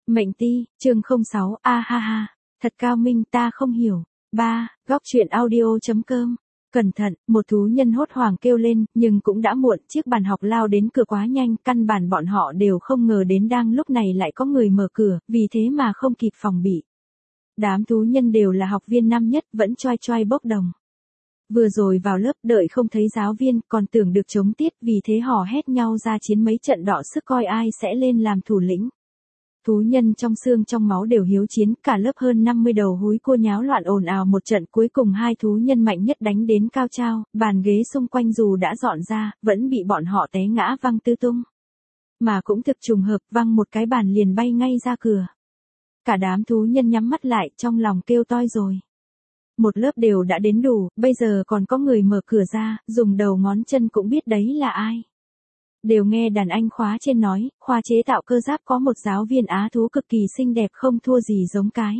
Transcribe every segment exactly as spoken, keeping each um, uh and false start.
Mệnh ti, chương không sáu, a ha ha, thật cao minh ta không hiểu. ba. Góc truyện audio.com. Cẩn thận, một thú nhân hốt hoảng kêu lên, nhưng cũng đã muộn, chiếc bàn học lao đến cửa quá nhanh, căn bản bọn họ đều không ngờ đến đang lúc này lại có người mở cửa, vì thế mà không kịp phòng bị. Đám thú nhân đều là học viên năm nhất, vẫn choai choai bốc đồng. Vừa rồi vào lớp đợi không thấy giáo viên, còn tưởng được chống tiết, vì thế hò hét nhau ra chiến mấy trận đọ sức coi ai sẽ lên làm thủ lĩnh. Thú nhân trong xương trong máu đều hiếu chiến, cả lớp hơn năm mươi đầu húi cua nháo loạn ồn ào một trận, cuối cùng hai thú nhân mạnh nhất đánh đến cao trao, bàn ghế xung quanh dù đã dọn ra, vẫn bị bọn họ té ngã văng tứ tung. Mà cũng thực trùng hợp, văng một cái bàn liền bay ngay ra cửa. Cả đám thú nhân nhắm mắt lại, trong lòng kêu toi rồi. Một lớp đều đã đến đủ, bây giờ còn có người mở cửa ra, dùng đầu ngón chân cũng biết đấy là ai. Đều nghe đàn anh khóa trên nói, khoa chế tạo cơ giáp có một giáo viên á thú cực kỳ xinh đẹp không thua gì giống cái.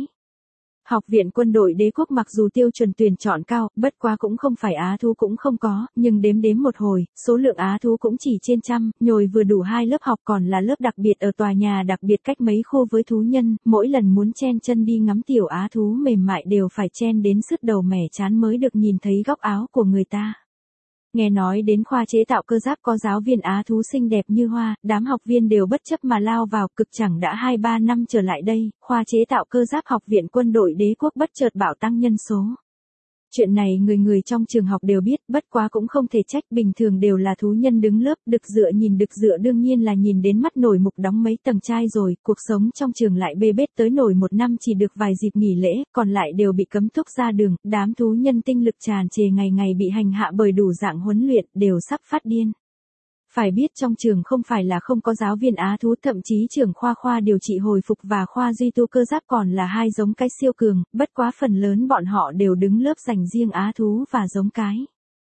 Học viện quân đội đế quốc mặc dù tiêu chuẩn tuyển chọn cao, bất quá cũng không phải á thú cũng không có, nhưng đếm đếm một hồi, số lượng á thú cũng chỉ trên trăm, nhồi vừa đủ hai lớp học còn là lớp đặc biệt ở tòa nhà đặc biệt cách mấy khu với thú nhân, mỗi lần muốn chen chân đi ngắm tiểu á thú mềm mại đều phải chen đến sứt đầu mẻ chán mới được nhìn thấy góc áo của người ta. Nghe nói đến khoa chế tạo cơ giáp có giáo viên á thú xinh đẹp như hoa, đám học viên đều bất chấp mà lao vào, cực chẳng đã hai ba năm trở lại đây, khoa chế tạo cơ giáp học viện quân đội đế quốc bất chợt bảo tăng nhân số. Chuyện này người người trong trường học đều biết, bất quá cũng không thể trách, bình thường đều là thú nhân đứng lớp, đực dựa nhìn đực dựa đương nhiên là nhìn đến mắt nổi mục đóng mấy tầng trai rồi, cuộc sống trong trường lại bê bết tới nổi một năm chỉ được vài dịp nghỉ lễ, còn lại đều bị cấm thúc ra đường, đám thú nhân tinh lực tràn trề ngày ngày bị hành hạ bởi đủ dạng huấn luyện, đều sắp phát điên. Phải biết trong trường không phải là không có giáo viên á thú, thậm chí trưởng khoa khoa điều trị hồi phục và khoa duy tu cơ giáp còn là hai giống cái siêu cường, bất quá phần lớn bọn họ đều đứng lớp dành riêng á thú và giống cái.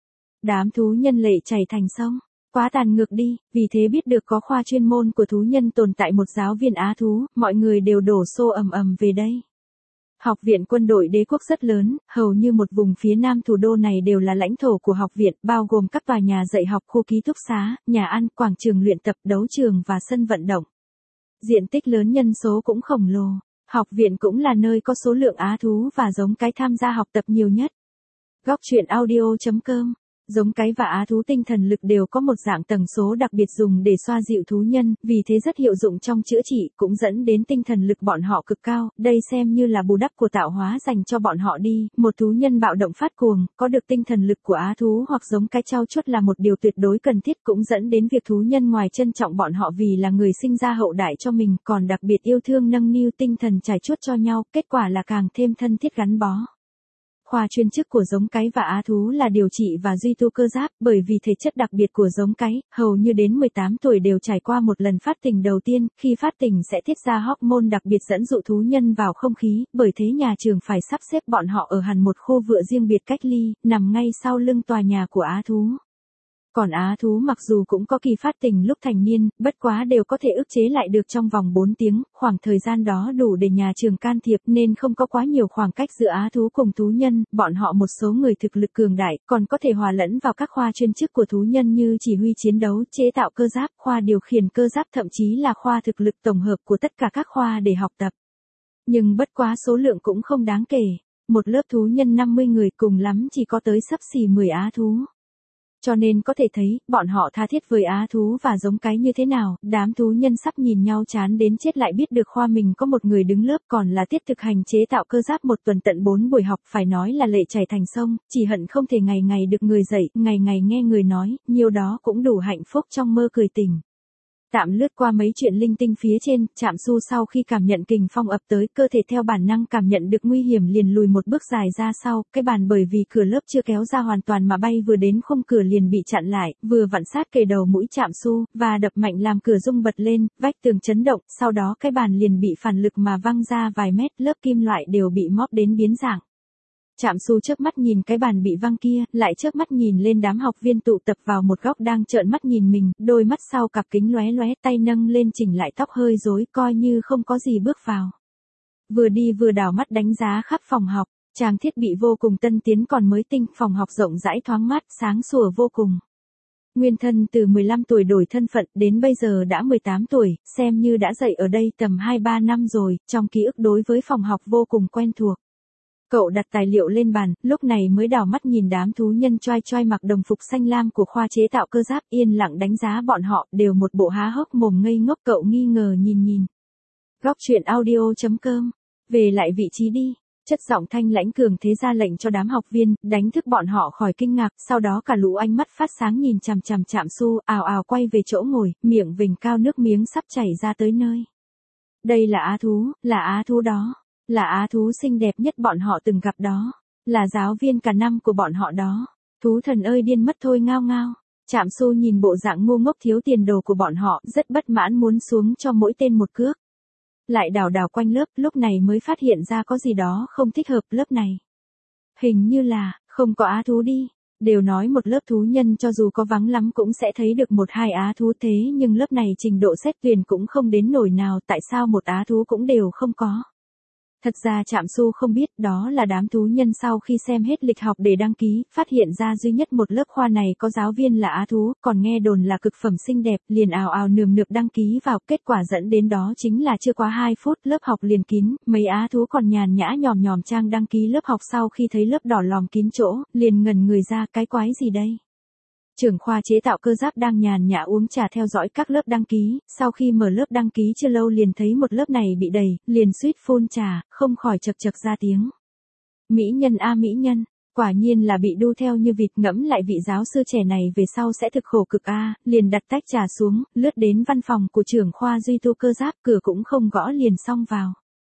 Đám thú nhân lệ chảy thành sông, quá tàn ngược đi, vì thế biết được có khoa chuyên môn của thú nhân tồn tại một giáo viên á thú, mọi người đều đổ xô ầm ầm về đây. Học viện quân đội đế quốc rất lớn, hầu như một vùng phía nam thủ đô này đều là lãnh thổ của học viện, bao gồm các tòa nhà dạy học, khu ký túc xá, nhà ăn, quảng trường luyện tập, đấu trường và sân vận động. Diện tích lớn, nhân số cũng khổng lồ. Học viện cũng là nơi có số lượng á thú và giống cái tham gia học tập nhiều nhất. Góc truyện audio.com. Giống cái và á thú tinh thần lực đều có một dạng tầng số đặc biệt dùng để xoa dịu thú nhân, vì thế rất hiệu dụng trong chữa trị, cũng dẫn đến tinh thần lực bọn họ cực cao, đây xem như là bù đắp của tạo hóa dành cho bọn họ đi. Một thú nhân bạo động phát cuồng, có được tinh thần lực của á thú hoặc giống cái trau chuốt là một điều tuyệt đối cần thiết, cũng dẫn đến việc thú nhân ngoài trân trọng bọn họ vì là người sinh ra hậu đại cho mình, còn đặc biệt yêu thương nâng niu tinh thần trải chuốt cho nhau, kết quả là càng thêm thân thiết gắn bó. Khoa chuyên chức của giống cái và á thú là điều trị và duy tu cơ giáp, bởi vì thể chất đặc biệt của giống cái, hầu như đến mười tám tuổi đều trải qua một lần phát tình đầu tiên, khi phát tình sẽ tiết ra hormone đặc biệt dẫn dụ thú nhân vào không khí, bởi thế nhà trường phải sắp xếp bọn họ ở hẳn một khu vựa riêng biệt cách ly, nằm ngay sau lưng tòa nhà của á thú. Còn á thú mặc dù cũng có kỳ phát tình lúc thành niên, bất quá đều có thể ức chế lại được trong vòng bốn tiếng, khoảng thời gian đó đủ để nhà trường can thiệp nên không có quá nhiều khoảng cách giữa á thú cùng thú nhân, bọn họ một số người thực lực cường đại, còn có thể hòa lẫn vào các khoa chuyên chức của thú nhân như chỉ huy chiến đấu, chế tạo cơ giáp, khoa điều khiển cơ giáp, thậm chí là khoa thực lực tổng hợp của tất cả các khoa để học tập. Nhưng bất quá số lượng cũng không đáng kể, một lớp thú nhân năm mươi người cùng lắm chỉ có tới xấp xỉ mười á thú. Cho nên có thể thấy, bọn họ tha thiết với á thú và giống cái như thế nào, đám thú nhân sắp nhìn nhau chán đến chết lại biết được khoa mình có một người đứng lớp còn là tiết thực hành chế tạo cơ giáp một tuần tận bốn buổi học, phải nói là lệ chảy thành sông, chỉ hận không thể ngày ngày được người dạy, ngày ngày nghe người nói, nhiều đó cũng đủ hạnh phúc trong mơ cười tỉnh. Tạm lướt qua mấy chuyện linh tinh phía trên, Trạm Su sau khi cảm nhận kình phong ập tới, cơ thể theo bản năng cảm nhận được nguy hiểm liền lùi một bước dài ra sau, cái bàn bởi vì cửa lớp chưa kéo ra hoàn toàn mà bay vừa đến khung cửa liền bị chặn lại, vừa vặn sát kề đầu mũi Trạm Su, và đập mạnh làm cửa rung bật lên, vách tường chấn động, sau đó cái bàn liền bị phản lực mà văng ra vài mét, lớp kim loại đều bị móp đến biến dạng. Trạm Su chớp mắt nhìn cái bàn bị văng kia, lại chớp mắt nhìn lên đám học viên tụ tập vào một góc đang trợn mắt nhìn mình, đôi mắt sau cặp kính lóe lóe, tay nâng lên chỉnh lại tóc hơi rối, coi như không có gì bước vào. Vừa đi vừa đảo mắt đánh giá khắp phòng học, trang thiết bị vô cùng tân tiến còn mới tinh, phòng học rộng rãi thoáng mát, sáng sủa vô cùng. Nguyên thân từ mười lăm tuổi đổi thân phận đến bây giờ đã mười tám tuổi, xem như đã dạy ở đây tầm hai ba năm rồi, trong ký ức đối với phòng học vô cùng quen thuộc. Cậu đặt tài liệu lên bàn, lúc này mới đảo mắt nhìn đám thú nhân choai choai mặc đồng phục xanh lam của khoa chế tạo cơ giáp, yên lặng đánh giá bọn họ, đều một bộ há hốc mồm ngây ngốc. Cậu nghi ngờ nhìn nhìn. Góc truyện audio chấm com. Về lại vị trí đi. Chất giọng thanh lãnh cường thế ra lệnh cho đám học viên, đánh thức bọn họ khỏi kinh ngạc, sau đó cả lũ ánh mắt phát sáng nhìn chằm chằm Trạm Su, ào ào quay về chỗ ngồi, miệng vểnh cao nước miếng sắp chảy ra tới nơi. Đây là á thú, là á thú đó, là á thú xinh đẹp nhất bọn họ từng gặp đó, là giáo viên cả năm của bọn họ đó. Thú thần ơi điên mất thôi ngao ngao. Trạm Su nhìn bộ dạng ngu ngốc thiếu tiền đồ của bọn họ, rất bất mãn muốn xuống cho mỗi tên một cước. Lại đảo đảo quanh lớp, lúc này mới phát hiện ra có gì đó không thích hợp lớp này. Hình như là, không có á thú đi. Đều nói một lớp thú nhân cho dù có vắng lắm cũng sẽ thấy được một hai á thú, thế nhưng lớp này trình độ xét tuyển cũng không đến nổi nào, tại sao một á thú cũng đều không có. Thật ra Trạm Su không biết đó là đám thú nhân sau khi xem hết lịch học để đăng ký, phát hiện ra duy nhất một lớp khoa này có giáo viên là á thú, còn nghe đồn là cực phẩm xinh đẹp, liền ào ào nườm nượp đăng ký vào, kết quả dẫn đến đó chính là chưa quá hai phút lớp học liền kín, mấy á thú còn nhàn nhã nhòm nhòm trang đăng ký lớp học, sau khi thấy lớp đỏ lòm kín chỗ, liền ngẩn người ra, cái quái gì đây? Trưởng khoa chế tạo cơ giáp đang nhàn nhã uống trà theo dõi các lớp đăng ký, sau khi mở lớp đăng ký chưa lâu liền thấy một lớp này bị đầy, liền suýt phun trà, không khỏi chật chật ra tiếng. Mỹ nhân a mỹ nhân, quả nhiên là bị đu theo như vịt, ngẫm lại vị giáo sư trẻ này về sau sẽ thực khổ cực a, liền đặt tách trà xuống, lướt đến văn phòng của trưởng khoa duy tu cơ giáp, cửa cũng không gõ liền xông vào.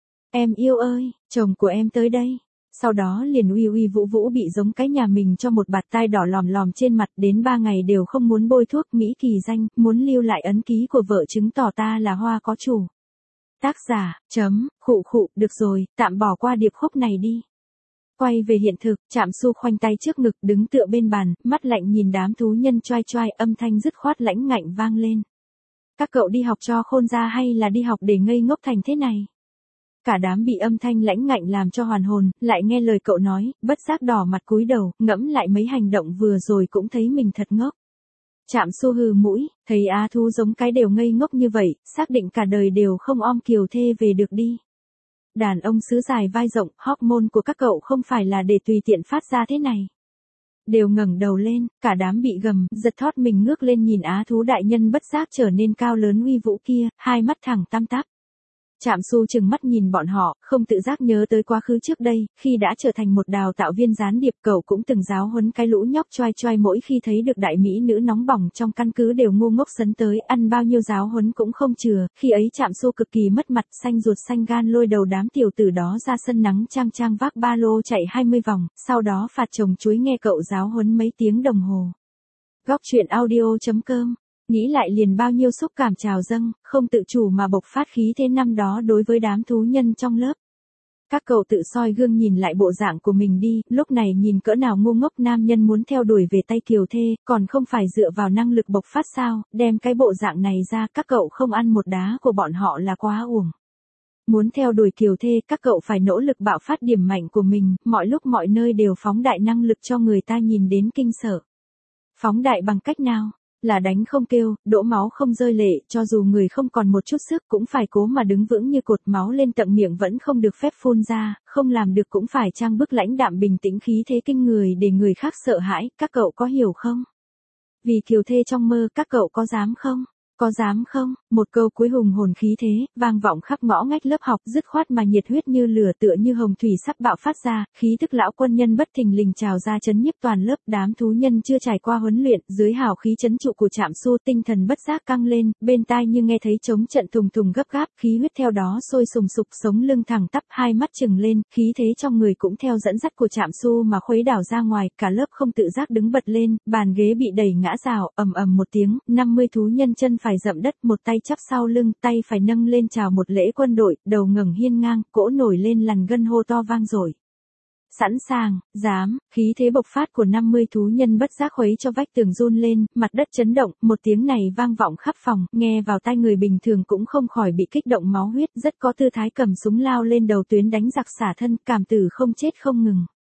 Em yêu ơi, chồng của em tới đây. Sau đó liền uy uy vũ vũ bị giống cái nhà mình cho một bạt tai đỏ lòm lòm trên mặt, đến ba ngày đều không muốn bôi thuốc, Mỹ kỳ danh, muốn lưu lại ấn ký của vợ chứng tỏ ta là hoa có chủ. Tác giả, chấm, khụ khụ, được rồi, tạm bỏ qua điệp khúc này đi. Quay về hiện thực, Trạm Su khoanh tay trước ngực đứng tựa bên bàn, mắt lạnh nhìn đám thú nhân choai choai, âm thanh dứt khoát lãnh ngạnh vang lên. Các cậu đi học cho khôn ra hay là đi học để ngây ngốc thành thế này? Cả đám bị âm thanh lãnh ngạnh làm cho hoàn hồn, lại nghe lời cậu nói, bất giác đỏ mặt cúi đầu, ngẫm lại mấy hành động vừa rồi cũng thấy mình thật ngốc. Trạm Su hừ mũi, thấy á thú giống cái đều ngây ngốc như vậy, xác định cả đời đều không om kiều thê về được đi. Đàn ông sứ dài vai rộng, hormone của các cậu không phải là để tùy tiện phát ra thế này. Đều ngẩng đầu lên, cả đám bị gầm, giật thót mình ngước lên nhìn á thú đại nhân bất giác trở nên cao lớn uy vũ kia, hai mắt thẳng tăm tắp. Trạm Su chừng mắt nhìn bọn họ, không tự giác nhớ tới quá khứ trước đây, khi đã trở thành một đào tạo viên gián điệp, cậu cũng từng giáo huấn cái lũ nhóc choai choai, mỗi khi thấy được đại mỹ nữ nóng bỏng trong căn cứ đều ngu ngốc sấn tới, ăn bao nhiêu giáo huấn cũng không chừa, khi ấy Trạm Su cực kỳ mất mặt, xanh ruột xanh gan lôi đầu đám tiểu tử đó ra sân nắng trang trang vác ba lô chạy hai mươi vòng, sau đó phạt chồng chuối nghe cậu giáo huấn mấy tiếng đồng hồ. Góc truyện audio chấm com. Nghĩ lại liền bao nhiêu xúc cảm trào dâng, không tự chủ mà bộc phát khí thế năm đó đối với đám thú nhân trong lớp. Các cậu tự soi gương nhìn lại bộ dạng của mình đi, lúc này nhìn cỡ nào ngu ngốc, nam nhân muốn theo đuổi về tay kiều thê, còn không phải dựa vào năng lực bộc phát sao, đem cái bộ dạng này ra, các cậu không ăn một đá của bọn họ là quá uổng. Muốn theo đuổi kiều thê, các cậu phải nỗ lực bạo phát điểm mạnh của mình, mọi lúc mọi nơi đều phóng đại năng lực cho người ta nhìn đến kinh sợ. Phóng đại bằng cách nào? Là đánh không kêu, đổ máu không rơi lệ, cho dù người không còn một chút sức cũng phải cố mà đứng vững như cột, máu lên tận miệng vẫn không được phép phun ra, không làm được cũng phải trang bức lãnh đạm bình tĩnh khí thế kinh người để người khác sợ hãi, các cậu có hiểu không? Vì kiều thê trong mơ, các cậu có dám không? Có dám không? Một câu cuối hùng hồn khí thế, vang vọng khắp ngõ ngách lớp học, dứt khoát mà nhiệt huyết như lửa, tựa như hồng thủy sắp bạo phát ra, khí tức lão quân nhân bất thình lình trào ra chấn nhiếp toàn lớp, đám thú nhân chưa trải qua huấn luyện, dưới hào khí chấn trụ của Trạm Su, tinh thần bất giác căng lên, bên tai như nghe thấy trống trận thùng thùng gấp gáp, khí huyết theo đó sôi sùng sục, sống lưng thẳng tắp, hai mắt trừng lên, khí thế trong người cũng theo dẫn dắt của Trạm Su mà khuấy đảo ra ngoài, cả lớp không tự giác đứng bật lên, bàn ghế bị đẩy ngã rào, ầm ầm một tiếng, năm mươi thú nhân chân phải dậm đất, một tay chắp sau lưng, tay phải nâng lên chào một lễ quân đội, đầu ngẩng hiên ngang, cỗ nổi lên lằn gân hô to vang dội. Sẵn sàng, dám, khí thế bộc phát của năm mươi thú nhân bất giác khuấy cho vách tường run lên, mặt đất chấn động, một tiếng này vang vọng khắp phòng, nghe vào tai người bình thường cũng không khỏi bị kích động máu huyết, rất có tư thái cầm súng lao lên đầu tuyến đánh giặc xả thân, cảm tử không chết không ngừng.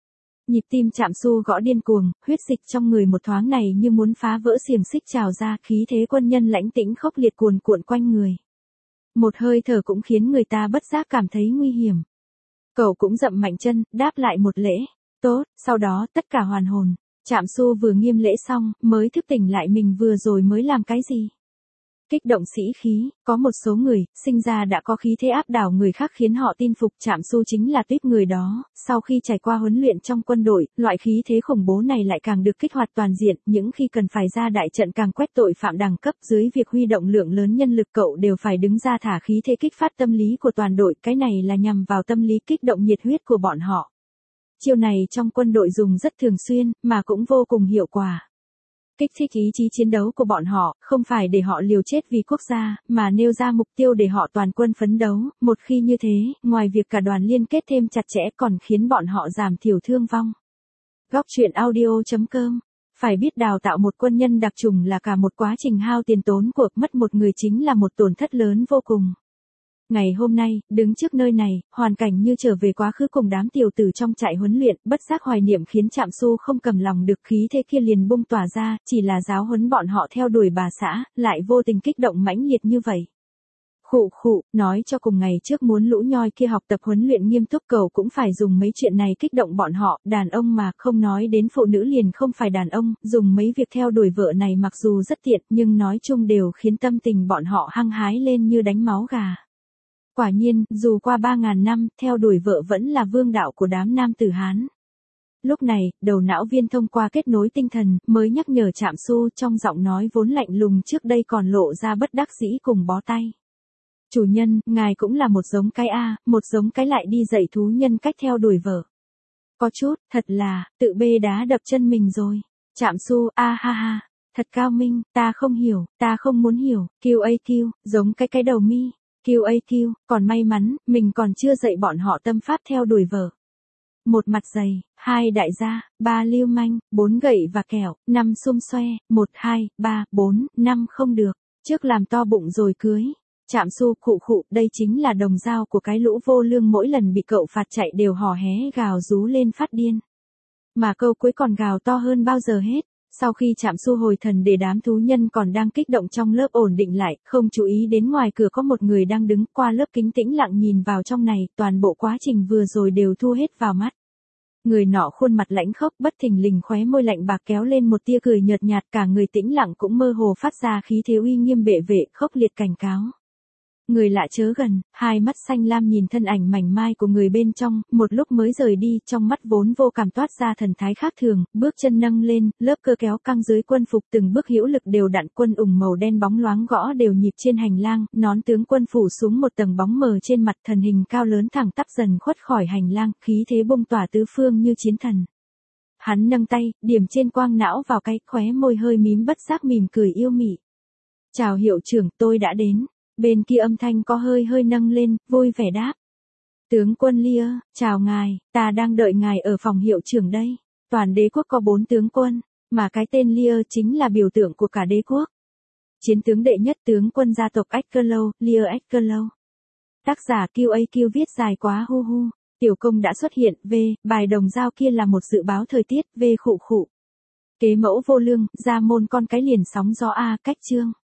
Nhịp tim Trạm Xu gõ điên cuồng, huyết dịch trong người một thoáng này như muốn phá vỡ xiềng xích trào ra, khí thế quân nhân lãnh tĩnh khốc liệt cuồn cuộn quanh người. Một hơi thở cũng khiến người ta bất giác cảm thấy nguy hiểm. Cậu cũng dậm mạnh chân, đáp lại một lễ. Tốt, sau đó tất cả hoàn hồn. Trạm Xu vừa nghiêm lễ xong, mới thức tỉnh lại mình vừa rồi mới làm cái gì. Kích động sĩ khí, có một số người, sinh ra đã có khí thế áp đảo người khác khiến họ tin phục. Trạm Xu chính là tuýp người đó, sau khi trải qua huấn luyện trong quân đội, loại khí thế khủng bố này lại càng được kích hoạt toàn diện, những khi cần phải ra đại trận càng quét tội phạm đẳng cấp. Dưới việc huy động lượng lớn nhân lực cậu đều phải đứng ra thả khí thế kích phát tâm lý của toàn đội, cái này là nhằm vào tâm lý kích động nhiệt huyết của bọn họ. Chiêu này trong quân đội dùng rất thường xuyên, mà cũng vô cùng hiệu quả. Kích thích ý chí chiến đấu của bọn họ, không phải để họ liều chết vì quốc gia, mà nêu ra mục tiêu để họ toàn quân phấn đấu. Một khi như thế, ngoài việc cả đoàn liên kết thêm chặt chẽ còn khiến bọn họ giảm thiểu thương vong. Góc truyện audio chấm com. Phải biết đào tạo một quân nhân đặc chủng là cả một quá trình hao tiền tốn của, mất một người chính là một tổn thất lớn vô cùng. Ngày hôm nay, đứng trước nơi này, hoàn cảnh như trở về quá khứ cùng đám tiểu tử trong trại huấn luyện, bất giác hoài niệm khiến Trạm Xu không cầm lòng được, khí thế kia liền bung tỏa ra, chỉ là giáo huấn bọn họ theo đuổi bà xã, lại vô tình kích động mãnh liệt như vậy. Khụ khụ, nói cho cùng ngày trước muốn lũ nhoi kia học tập huấn luyện nghiêm túc, cậu cũng phải dùng mấy chuyện này kích động bọn họ, đàn ông mà, không nói đến phụ nữ liền không phải đàn ông, dùng mấy việc theo đuổi vợ này mặc dù rất tiện, nhưng nói chung đều khiến tâm tình bọn họ hăng hái lên như đánh máu gà. Quả nhiên, dù qua ba ngàn năm, theo đuổi vợ vẫn là vương đạo của đám nam tử Hán. Lúc này, đầu não viên thông qua kết nối tinh thần, mới nhắc nhở Trạm Xu, trong giọng nói vốn lạnh lùng trước đây còn lộ ra bất đắc dĩ cùng bó tay. Chủ nhân, ngài cũng là một giống cái A, một giống cái lại đi dạy thú nhân cách theo đuổi vợ. Có chút, thật là, tự bê đá đập chân mình rồi. Trạm Xu, a ha ha, thật cao minh, ta không hiểu, ta không muốn hiểu, Q A Q, giống cái cái đầu mi. Q A Q, còn may mắn, mình còn chưa dạy bọn họ tâm pháp theo đuổi vợ. Một mặt dày, hai đại gia, ba lưu manh, bốn gậy và kẹo, năm xum xoe, một hai, ba, bốn, năm không được, trước làm to bụng rồi cưới. Trạm Xu khụ khụ, đây chính là đồng dao của cái lũ vô lương, mỗi lần bị cậu phạt chạy đều hò hé gào rú lên phát điên. Mà câu cuối còn gào to hơn bao giờ hết. Sau khi Trạm Xu hồi thần để đám thú nhân còn đang kích động trong lớp ổn định lại, không chú ý đến ngoài cửa có một người đang đứng qua lớp kính tĩnh lặng nhìn vào trong này, toàn bộ quá trình vừa rồi đều thu hết vào mắt. Người nọ khuôn mặt lãnh khốc, bất thình lình khóe môi lạnh bạc kéo lên một tia cười nhợt nhạt, cả người tĩnh lặng cũng mơ hồ phát ra khí thế uy nghiêm bệ vệ, khốc liệt cảnh cáo. Người lạ chớ gần, hai mắt xanh lam nhìn thân ảnh mảnh mai của người bên trong, một lúc mới rời đi, trong mắt vốn vô cảm toát ra thần thái khác thường, bước chân nâng lên, lớp cơ kéo căng dưới quân phục từng bước hữu lực đều đặn, quân ủng màu đen bóng loáng gõ đều nhịp trên hành lang, nón tướng quân phủ xuống một tầng bóng mờ trên mặt, thần hình cao lớn thẳng tắp dần khuất khỏi hành lang, khí thế bung tỏa tứ phương như chiến thần. Hắn nâng tay, điểm trên quang não vào cái, khóe môi hơi mím bất giác mỉm cười yêu mị. Chào hiệu trưởng, tôi đã đến. Bên kia âm thanh có hơi hơi nâng lên, vui vẻ đáp. Tướng quân Lear, chào ngài, ta đang đợi ngài ở phòng hiệu trưởng đây. Toàn đế quốc có bốn tướng quân, mà cái tên Lear chính là biểu tượng của cả đế quốc. Chiến tướng đệ nhất tướng quân gia tộc Akerlow, Lear Akerlow. Tác giả Q A Q viết dài quá hu hu. Tiểu công đã xuất hiện, V, bài đồng dao kia là một dự báo thời tiết, V khụ khụ. Kế mẫu vô lương, ra môn con cái liền sóng gió A, cách chương.